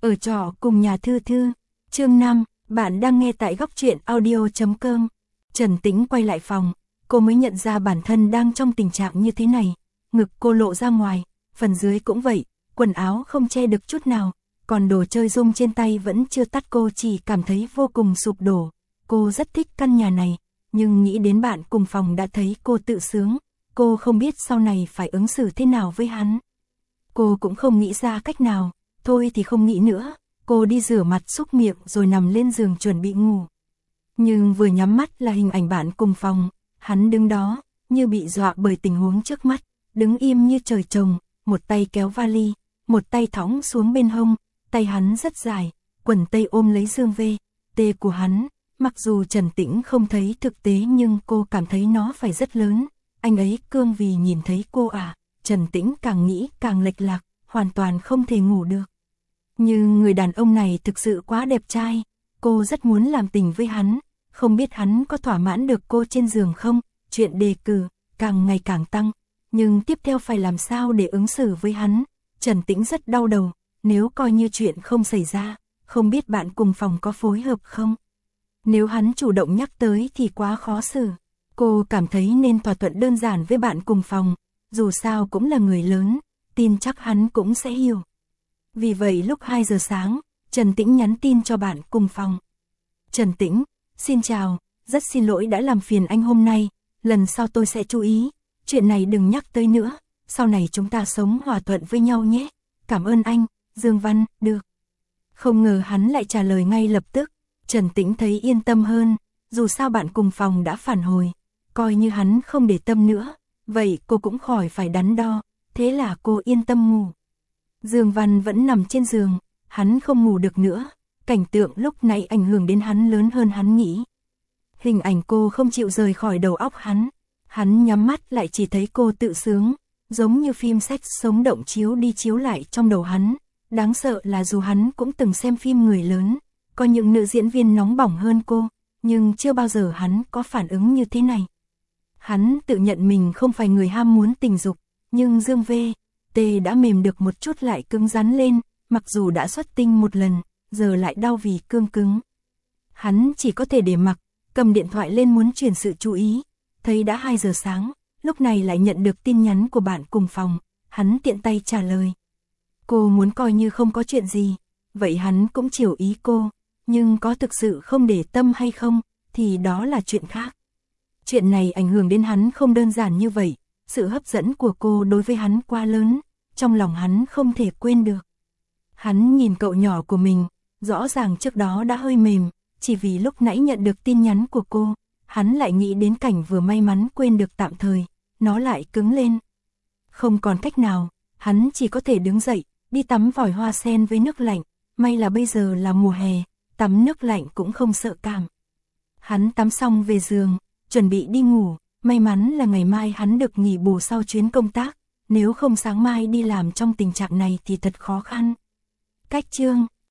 Ở trọ cùng nhà Thư Thư. Chương 5, bạn đang nghe tại góc truyện audio.com. Trần Tĩnh quay lại phòng, cô mới nhận ra bản thân đang trong tình trạng như thế này. Ngực cô lộ ra ngoài, phần dưới cũng vậy, quần áo không che được chút nào, còn đồ chơi rung trên tay vẫn chưa tắt, cô chỉ cảm thấy vô cùng sụp đổ. Cô rất thích căn nhà này, nhưng nghĩ đến bạn cùng phòng đã thấy cô tự sướng, cô không biết sau này phải ứng xử thế nào với hắn. Cô cũng không nghĩ ra cách nào, thôi thì không nghĩ nữa, cô đi rửa mặt súc miệng rồi nằm lên giường chuẩn bị ngủ. Nhưng vừa nhắm mắt là hình ảnh bạn cùng phòng, hắn đứng đó, như bị dọa bởi tình huống trước mắt, đứng im như trời trồng, một tay kéo vali, một tay thõng xuống bên hông, tay hắn rất dài, quần tây ôm lấy dương tê của hắn, mặc dù Trần Tĩnh không thấy thực tế nhưng cô cảm thấy nó phải rất lớn, anh ấy cương vì nhìn thấy cô à. Trần Tĩnh càng nghĩ càng lệch lạc, hoàn toàn không thể ngủ được. Nhưng người đàn ông này thực sự quá đẹp trai, cô rất muốn làm tình với hắn, không biết hắn có thỏa mãn được cô trên giường không, chuyện đề cử càng ngày càng tăng, nhưng tiếp theo phải làm sao để ứng xử với hắn, Trần Tĩnh rất đau đầu, nếu coi như chuyện không xảy ra, không biết bạn cùng phòng có phối hợp không? Nếu hắn chủ động nhắc tới thì quá khó xử, cô cảm thấy nên thỏa thuận đơn giản với bạn cùng phòng. Dù sao cũng là người lớn, tin chắc hắn cũng sẽ hiểu. Vì vậy lúc 2 giờ sáng, Trần Tĩnh nhắn tin cho bạn cùng phòng. Trần Tĩnh, xin chào, rất xin lỗi đã làm phiền anh hôm nay, lần sau tôi sẽ chú ý, chuyện này đừng nhắc tới nữa, sau này chúng ta sống hòa thuận với nhau nhé. Cảm ơn anh, Dương Văn, được. Không ngờ hắn lại trả lời ngay lập tức, Trần Tĩnh thấy yên tâm hơn, dù sao bạn cùng phòng đã phản hồi, coi như hắn không để tâm nữa. Vậy cô cũng khỏi phải đắn đo, thế là cô yên tâm ngủ. Dương Văn vẫn nằm trên giường, hắn không ngủ được nữa, cảnh tượng lúc nãy ảnh hưởng đến hắn lớn hơn hắn nghĩ. Hình ảnh cô không chịu rời khỏi đầu óc hắn nhắm mắt lại chỉ thấy cô tự sướng, giống như phim sex sống động chiếu đi chiếu lại trong đầu hắn. Đáng sợ là dù hắn cũng từng xem phim người lớn, có những nữ diễn viên nóng bỏng hơn cô, nhưng chưa bao giờ hắn có phản ứng như thế này. Hắn tự nhận mình không phải người ham muốn tình dục, nhưng Dương VT đã mềm được một chút lại cứng rắn lên, mặc dù đã xuất tinh một lần, giờ lại đau vì cương cứng. Hắn chỉ có thể để mặc, cầm điện thoại lên muốn chuyển sự chú ý, thấy đã 2 giờ sáng, lúc này lại nhận được tin nhắn của bạn cùng phòng, hắn tiện tay trả lời. Cô muốn coi như không có chuyện gì, vậy hắn cũng chiều ý cô, nhưng có thực sự không để tâm hay không, thì đó là chuyện khác. Chuyện này ảnh hưởng đến hắn không đơn giản như vậy, sự hấp dẫn của cô đối với hắn quá lớn, trong lòng hắn không thể quên được. Hắn nhìn cậu nhỏ của mình, rõ ràng trước đó đã hơi mềm, chỉ vì lúc nãy nhận được tin nhắn của cô, hắn lại nghĩ đến cảnh vừa may mắn quên được tạm thời, nó lại cứng lên. Không còn cách nào, hắn chỉ có thể đứng dậy, đi tắm vòi hoa sen với nước lạnh, may là bây giờ là mùa hè, tắm nước lạnh cũng không sợ cảm. Hắn tắm xong về giường, chuẩn bị đi ngủ, may mắn là ngày mai hắn được nghỉ bù sau chuyến công tác, nếu không sáng mai đi làm trong tình trạng này thì thật khó khăn. Cách chương